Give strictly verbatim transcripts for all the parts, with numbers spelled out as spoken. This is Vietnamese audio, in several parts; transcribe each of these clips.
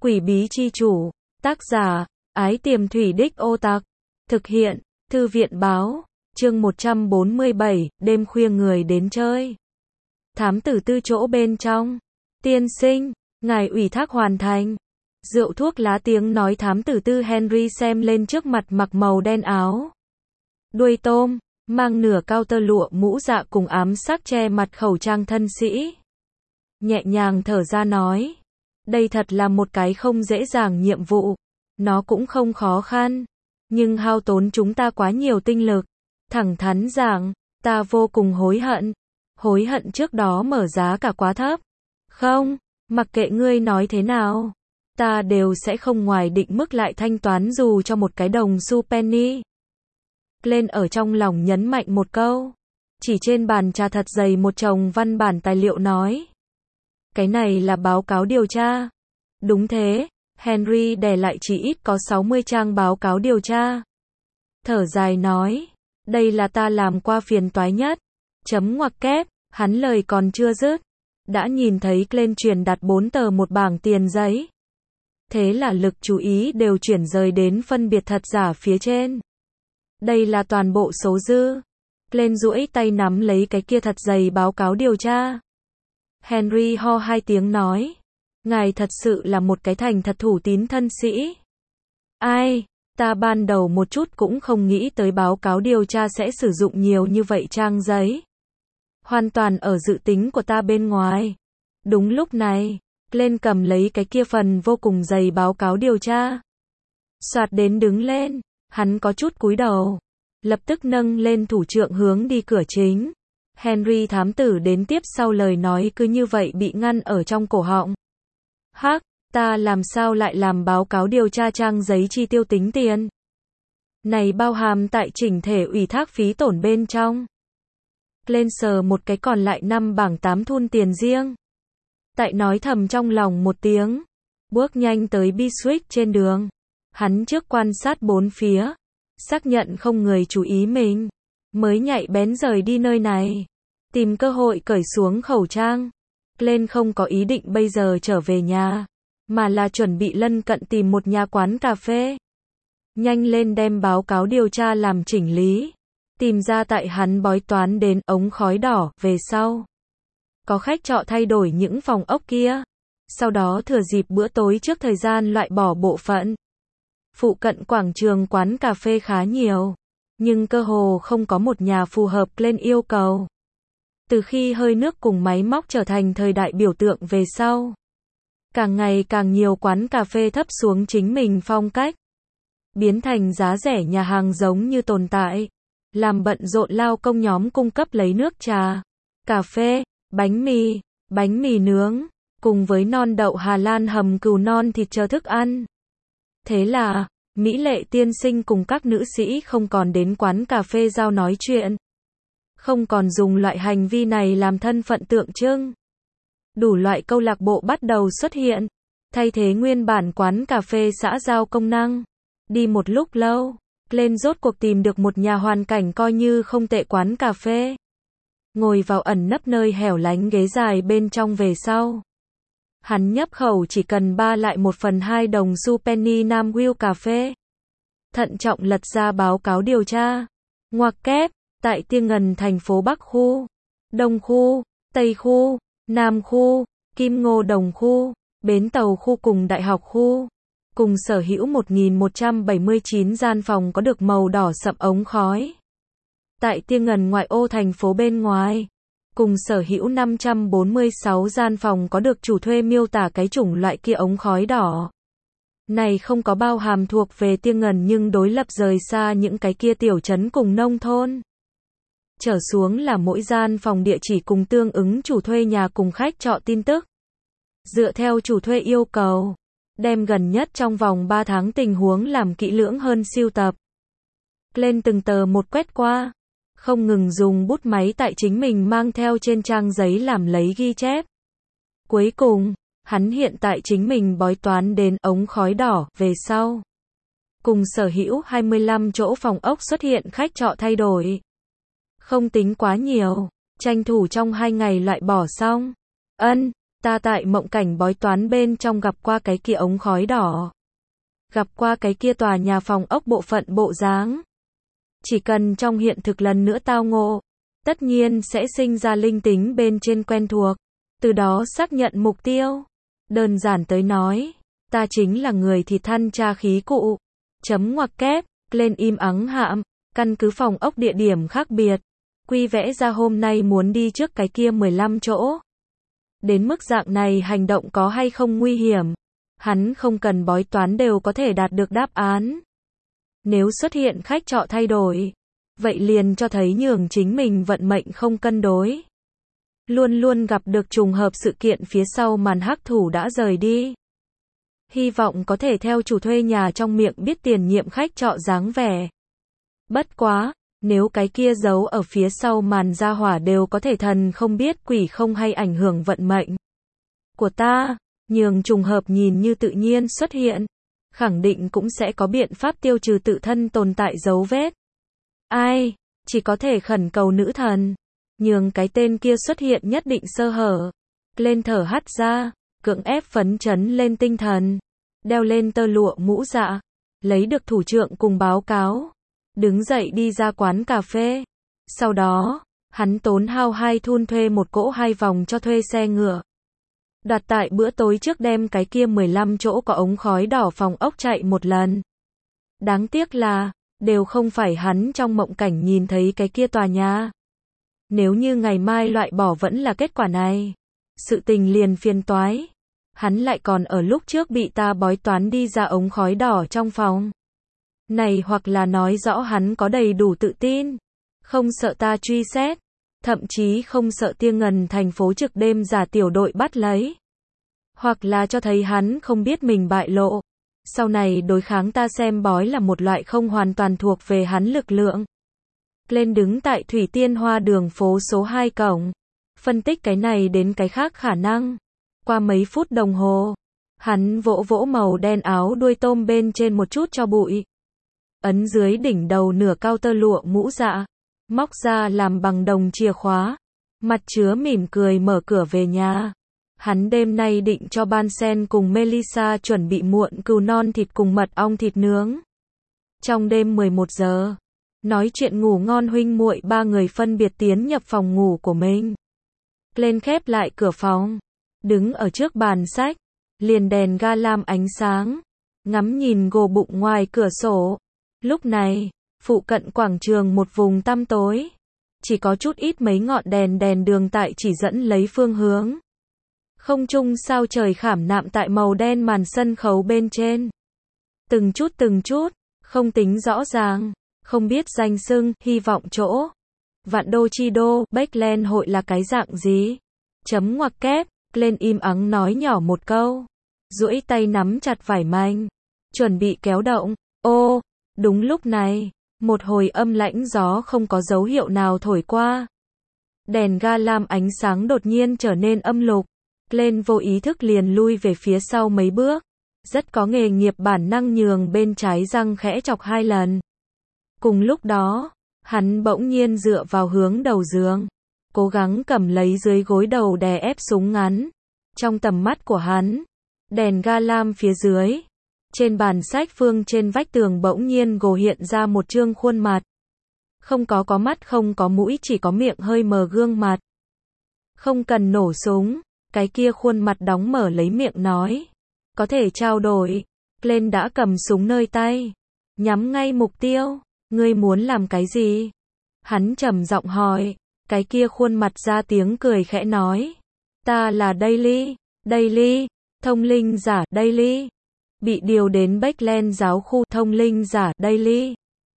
Quỷ bí chi chủ, tác giả, Ái Tiềm Thủy Đích Ô Tặc, thực hiện, Thư viện báo, chương một trăm bốn mươi bảy, đêm khuya người đến chơi. Thám tử tư chỗ bên trong, tiên sinh, ngài ủy thác hoàn thành. Rượu thuốc lá tiếng nói thám tử tư Henry xem lên trước mặt mặc màu đen áo đuôi tôm, mang nửa cao tơ lụa mũ dạ cùng ám sắc che mặt khẩu trang thân sĩ. Nhẹ nhàng thở ra nói, đây thật là một cái không dễ dàng nhiệm vụ, nó cũng không khó khăn, nhưng hao tốn chúng ta quá nhiều tinh lực. Thẳng thắn rằng, ta vô cùng hối hận, hối hận trước đó mở giá cả quá thấp. Không, mặc kệ ngươi nói thế nào, ta đều sẽ không ngoài định mức lại thanh toán dù cho một cái đồng xu penny. Lên ở trong lòng nhấn mạnh một câu, chỉ trên bàn trà thật dày một chồng văn bản tài liệu nói. Cái này là báo cáo điều tra. Đúng thế, Henry đè lại chỉ ít có sáu mươi trang báo cáo điều tra. Thở dài nói, đây là ta làm qua phiền toái nhất. Chấm ngoặc kép, hắn lời còn chưa dứt. Đã nhìn thấy Glenn truyền đặt bốn tờ một bảng tiền giấy. Thế là lực chú ý đều chuyển rời đến phân biệt thật giả phía trên. Đây là toàn bộ số dư. Glenn duỗi tay nắm lấy cái kia thật dày báo cáo điều tra. Henry ho hai tiếng nói, ngài thật sự là một cái thành thật thủ tín thân sĩ. Ai, ta ban đầu một chút cũng không nghĩ tới báo cáo điều tra sẽ sử dụng nhiều như vậy trang giấy. Hoàn toàn ở dự tính của ta bên ngoài. Đúng lúc này, Glenn cầm lấy cái kia phần vô cùng dày báo cáo điều tra. Soạt đến đứng lên, hắn có chút cúi đầu. Lập tức nâng lên thủ trượng hướng đi cửa chính. Henry thám tử đến tiếp sau lời nói cứ như vậy bị ngăn ở trong cổ họng. Hắc, ta làm sao lại làm báo cáo điều tra trang giấy chi tiêu tính tiền? Này bao hàm tại chỉnh thể ủy thác phí tổn bên trong. Lên sờ một cái còn lại năm bảng tám thun tiền riêng. Tại nói thầm trong lòng một tiếng. Bước nhanh tới Biswick trên đường. Hắn trước quan sát bốn phía. Xác nhận không người chú ý mình. Mới nhạy bén rời đi nơi này. Tìm cơ hội cởi xuống khẩu trang. Lên không có ý định bây giờ trở về nhà. Mà là chuẩn bị lân cận tìm một nhà quán cà phê. Nhanh lên đem báo cáo điều tra làm chỉnh lý. Tìm ra tại hắn bói toán đến ống khói đỏ về sau. Có khách trọ thay đổi những phòng ốc kia. Sau đó thừa dịp bữa tối trước thời gian loại bỏ bộ phận. Phụ cận quảng trường quán cà phê khá nhiều. Nhưng cơ hồ không có một nhà phù hợp lên yêu cầu. Từ khi hơi nước cùng máy móc trở thành thời đại biểu tượng về sau. Càng ngày càng nhiều quán cà phê thấp xuống chính mình phong cách. Biến thành giá rẻ nhà hàng giống như tồn tại. Làm bận rộn lao công nhóm cung cấp lấy nước trà, cà phê, bánh mì, bánh mì nướng, cùng với non đậu Hà Lan hầm cừu non thịt chờ thức ăn. Thế là, mỹ lệ tiên sinh cùng các nữ sĩ không còn đến quán cà phê giao nói chuyện. Không còn dùng loại hành vi này làm thân phận tượng trưng. Đủ loại câu lạc bộ bắt đầu xuất hiện, thay thế nguyên bản quán cà phê xã giao công năng. Đi một lúc lâu, lên rốt cuộc tìm được một nhà hoàn cảnh coi như không tệ quán cà phê. Ngồi vào ẩn nấp nơi hẻo lánh ghế dài bên trong về sau. Hắn nhấp khẩu chỉ cần ba lại một phần hai đồng xu penny Nam Will cà phê. Thận trọng lật ra báo cáo điều tra. Ngoặc kép, tại Tiên Ngần thành phố Bắc khu, Đông khu, Tây khu, Nam khu, Kim Ngô Đồng khu, Bến Tàu khu cùng Đại học khu. Cùng sở hữu một nghìn một trăm bảy mươi chín gian phòng có được màu đỏ sậm ống khói. Tại Tiên Ngần ngoại ô thành phố bên ngoài. Cùng sở hữu năm trăm bốn mươi sáu gian phòng có được chủ thuê miêu tả cái chủng loại kia ống khói đỏ. Này không có bao hàm thuộc về Tiên Ngần nhưng đối lập rời xa những cái kia tiểu trấn cùng nông thôn. Trở xuống là mỗi gian phòng địa chỉ cùng tương ứng chủ thuê nhà cùng khách trọ tin tức. Dựa theo chủ thuê yêu cầu. Đem gần nhất trong vòng ba tháng tình huống làm kỹ lưỡng hơn siêu tập. Lên từng tờ một quét qua. Không ngừng dùng bút máy tại chính mình mang theo trên trang giấy làm lấy ghi chép. Cuối cùng, hắn hiện tại chính mình bói toán đến ống khói đỏ về sau. Cùng sở hữu hai mươi lăm chỗ phòng ốc xuất hiện khách trọ thay đổi. Không tính quá nhiều, tranh thủ trong hai ngày loại bỏ xong. Ân, Ta tại mộng cảnh bói toán bên trong gặp qua cái kia ống khói đỏ. Gặp qua cái kia tòa nhà phòng ốc bộ phận bộ dáng. Chỉ cần trong hiện thực lần nữa tao ngộ, tất nhiên sẽ sinh ra linh tính bên trên quen thuộc, từ đó xác nhận mục tiêu. Đơn giản tới nói, ta chính là người thịt than tra khí cụ. Chấm ngoặc kép, lên im ắng hạm, căn cứ phòng ốc địa điểm khác biệt. Quy vẽ ra hôm nay muốn đi trước cái kia mười lăm chỗ. Đến mức dạng này hành động có hay không nguy hiểm, hắn không cần bói toán đều có thể đạt được đáp án. Nếu xuất hiện khách trọ thay đổi, vậy liền cho thấy nhường chính mình vận mệnh không cân đối. Luôn luôn gặp được trùng hợp sự kiện phía sau màn hắc thủ đã rời đi. Hy vọng có thể theo chủ thuê nhà trong miệng biết tiền nhiệm khách trọ dáng vẻ. Bất quá, nếu cái kia giấu ở phía sau màn gia hỏa đều có thể thần không biết quỷ không hay ảnh hưởng vận mệnh của ta, nhường trùng hợp nhìn như tự nhiên xuất hiện, khẳng định cũng sẽ có biện pháp tiêu trừ tự thân tồn tại dấu vết. Ai, chỉ có thể khẩn cầu nữ thần, nhường cái tên kia xuất hiện nhất định sơ hở. Lên thở hắt ra, cưỡng ép phấn chấn lên tinh thần, đeo lên tơ lụa mũ dạ, lấy được thủ trưởng cùng báo cáo, đứng dậy đi ra quán cà phê. Sau đó, hắn tốn hao hai thun thuê một cỗ hai vòng cho thuê xe ngựa. Đặt tại bữa tối trước đem cái kia mười lăm chỗ có ống khói đỏ phòng ốc chạy một lần. Đáng tiếc là, đều không phải hắn trong mộng cảnh nhìn thấy cái kia tòa nhà. Nếu như ngày mai loại bỏ vẫn là kết quả này, sự tình liền phiền toái. Hắn lại còn ở lúc trước bị ta bói toán đi ra ống khói đỏ trong phòng. Này hoặc là nói rõ hắn có đầy đủ tự tin, không sợ ta truy xét, thậm chí không sợ Tia Ngần thành phố trực đêm giả tiểu đội bắt lấy. Hoặc là cho thấy hắn không biết mình bại lộ. Sau này đối kháng ta xem bói là một loại không hoàn toàn thuộc về hắn lực lượng. Lên đứng tại Thủy Tiên Hoa đường phố số hai cổng, phân tích cái này đến cái khác khả năng. Qua mấy phút đồng hồ, hắn vỗ vỗ màu đen áo đuôi tôm bên trên một chút cho bụi. Ấn dưới đỉnh đầu nửa cao tơ lụa mũ dạ, móc ra làm bằng đồng chìa khóa, mặt chứa mỉm cười mở cửa về nhà. Hắn đêm nay định cho Ban Sen cùng Melissa chuẩn bị muộn cừu non thịt cùng mật ong thịt nướng. Trong đêm mười một giờ, nói chuyện ngủ ngon huynh muội ba người phân biệt tiến nhập phòng ngủ của mình. Lên khép lại cửa phòng, đứng ở trước bàn sách, liền đèn ga lam ánh sáng, ngắm nhìn gồ bụng ngoài cửa sổ. Lúc này, phụ cận quảng trường một vùng tăm tối, chỉ có chút ít mấy ngọn đèn đèn đường tại chỉ dẫn lấy phương hướng. Không trung sao trời khảm nạm tại màu đen màn sân khấu bên trên. Từng chút từng chút, không tính rõ ràng, không biết danh xưng, hy vọng chỗ. Vạn đô chi đô, Backland hội là cái dạng gì? Chấm ngoặc kép, lên im ắng nói nhỏ một câu. Duỗi tay nắm chặt vải manh, chuẩn bị kéo động. Ô, đúng lúc này, một hồi âm lãnh gió không có dấu hiệu nào thổi qua. Đèn ga lam ánh sáng đột nhiên trở nên âm lục. Lên vô ý thức liền lui về phía sau mấy bước. Rất có nghề nghiệp bản năng nhường bên trái răng khẽ chọc hai lần. Cùng lúc đó, hắn bỗng nhiên dựa vào hướng đầu giường, cố gắng cầm lấy dưới gối đầu đè ép súng ngắn. Trong tầm mắt của hắn, đèn ga lam phía dưới, trên bàn sách phương trên vách tường bỗng nhiên gồ hiện ra một trương khuôn mặt. Không có có mắt không có mũi chỉ có miệng hơi mờ gương mặt. Không cần nổ súng, cái kia khuôn mặt đóng mở lấy miệng nói. Có thể trao đổi. Lên đã cầm súng nơi tay, nhắm ngay mục tiêu. Ngươi muốn làm cái gì? Hắn trầm giọng hỏi. Cái kia khuôn mặt ra tiếng cười khẽ nói. Ta là Daily, Daily, thông linh giả Daily. Bị điều đến Backland giáo khu thông linh giả Daily.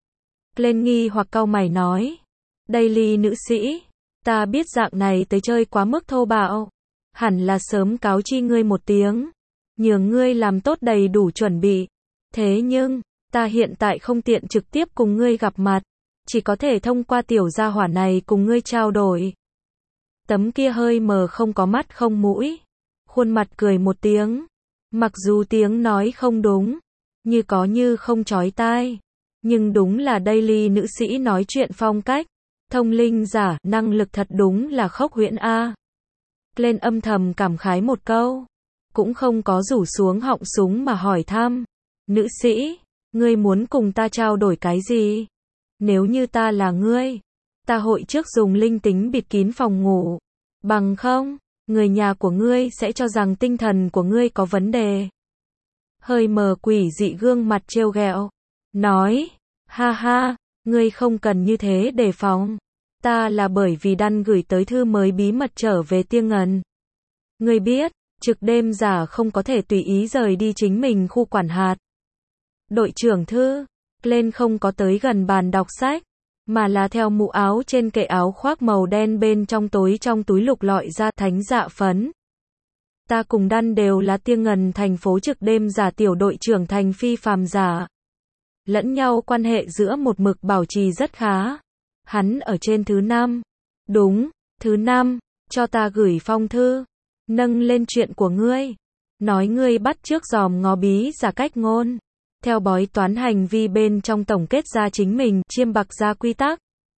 Lên nghi hoặc cau mày nói. Daily nữ sĩ, ta biết dạng này tới chơi quá mức thô bạo. Hẳn là sớm cáo chi ngươi một tiếng, nhường ngươi làm tốt đầy đủ chuẩn bị. Thế nhưng, ta hiện tại không tiện trực tiếp cùng ngươi gặp mặt, chỉ có thể thông qua tiểu gia hỏa này cùng ngươi trao đổi. Tấm kia hơi mờ không có mắt không mũi, khuôn mặt cười một tiếng, mặc dù tiếng nói không đúng, như có như không chói tai, nhưng đúng là Daily nữ sĩ nói chuyện phong cách, thông linh giả, năng lực thật đúng là khốc huyễn a. Glenn âm thầm cảm khái một câu. Cũng không có rủ xuống họng súng mà hỏi thăm. Nữ sĩ, ngươi muốn cùng ta trao đổi cái gì? Nếu như ta là ngươi, ta hội trước dùng linh tính bịt kín phòng ngủ. Bằng không, người nhà của ngươi sẽ cho rằng tinh thần của ngươi có vấn đề. Hơi mờ quỷ dị gương mặt trêu ghẹo. Nói, ha ha, ngươi không cần như thế đề phòng. Ta là bởi vì Đan gửi tới thư mới bí mật trở về Tiên Ngần. Ngươi biết, trực đêm giả không có thể tùy ý rời đi chính mình khu quản hạt. Đội trưởng thư, Glenn không có tới gần bàn đọc sách, mà là theo mũ áo trên kệ áo khoác màu đen bên trong tối trong túi lục lọi ra thánh dạ phấn. Ta cùng Đan đều là Tiên Ngần thành phố trực đêm giả tiểu đội trưởng thành phi phàm giả. Lẫn nhau quan hệ giữa một mực bảo trì rất khá. Hắn ở trên thứ năm. Đúng, thứ năm, cho ta gửi phong thư. Nâng lên chuyện của ngươi. Nói ngươi bắt trước dòm ngó bí giả cách ngôn. Theo bói toán hành vi bên trong tổng kết ra chính mình, chiêm bạc ra quy tắc.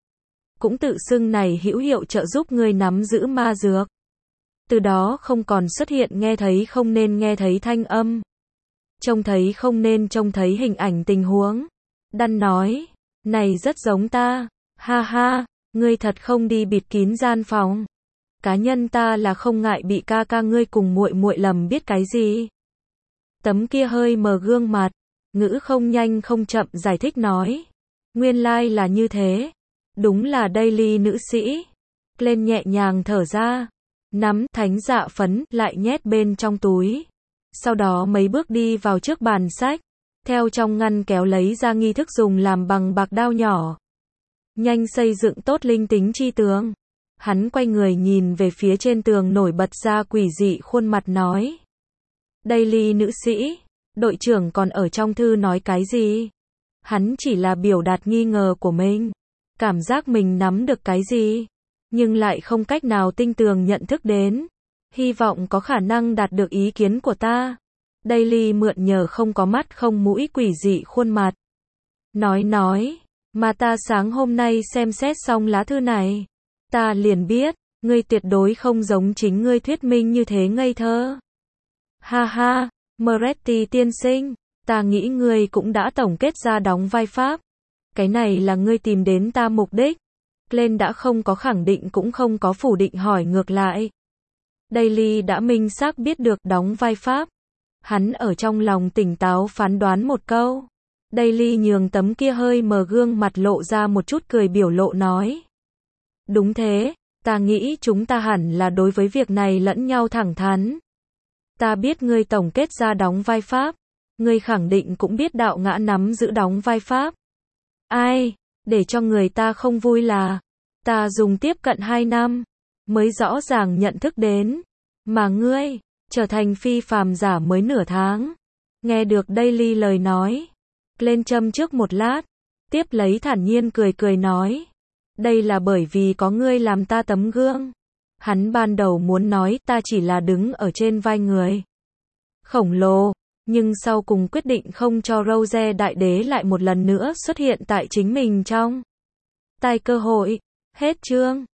Cũng tự xưng này hữu hiệu trợ giúp ngươi nắm giữ ma dược. Từ đó không còn xuất hiện nghe thấy không nên nghe thấy thanh âm. Trông thấy không nên trông thấy hình ảnh tình huống. Đan nói, này rất giống ta. Ha ha, ngươi thật không đi bịt kín gian phòng. Cá nhân ta là không ngại bị ca ca ngươi cùng muội muội lầm biết cái gì. Tấm kia hơi mờ gương mặt, ngữ không nhanh không chậm giải thích nói. Nguyên lai like là như thế. Đúng là Daily nữ sĩ. Glenn nhẹ nhàng thở ra. Nắm thánh dạ phấn lại nhét bên trong túi. Sau đó mấy bước đi vào trước bàn sách. Theo trong ngăn kéo lấy ra nghi thức dùng làm bằng bạc đao nhỏ. Nhanh xây dựng tốt linh tính chi tường. Hắn quay người nhìn về phía trên tường nổi bật ra quỷ dị khuôn mặt nói. Daily nữ sĩ, đội trưởng còn ở trong thư nói cái gì? Hắn chỉ là biểu đạt nghi ngờ của mình. Cảm giác mình nắm được cái gì? Nhưng lại không cách nào tinh tường nhận thức đến. Hy vọng có khả năng đạt được ý kiến của ta. Daily mượn nhờ không có mắt không mũi quỷ dị khuôn mặt. Nói nói, mà ta sáng hôm nay xem xét xong lá thư này. Ta liền biết, ngươi tuyệt đối không giống chính ngươi thuyết minh như thế ngây thơ. Ha ha, Moretti tiên sinh, ta nghĩ ngươi cũng đã tổng kết ra đóng vai Pháp. Cái này là ngươi tìm đến ta mục đích. Glenn đã không có khẳng định cũng không có phủ định hỏi ngược lại. Daily đã minh xác biết được đóng vai Pháp. Hắn ở trong lòng tỉnh táo phán đoán một câu. Daily nhường tấm kia hơi mờ gương mặt lộ ra một chút cười biểu lộ nói. Đúng thế, ta nghĩ chúng ta hẳn là đối với việc này lẫn nhau thẳng thắn. Ta biết ngươi tổng kết ra đóng vai Pháp. Ngươi khẳng định cũng biết đạo ngã nắm giữ đóng vai Pháp. Ai, để cho người ta không vui là, ta dùng tiếp cận hai năm, mới rõ ràng nhận thức đến. Mà ngươi, trở thành phi phàm giả mới nửa tháng. Nghe được Daily lời nói. Lên châm trước một lát. Tiếp lấy thản nhiên cười cười nói. Đây là bởi vì có ngươi làm ta tấm gương. Hắn ban đầu muốn nói ta chỉ là đứng ở trên vai người khổng lồ. Nhưng sau cùng quyết định không cho Rose đại đế lại một lần nữa xuất hiện tại chính mình trong tai cơ hội. Hết chương.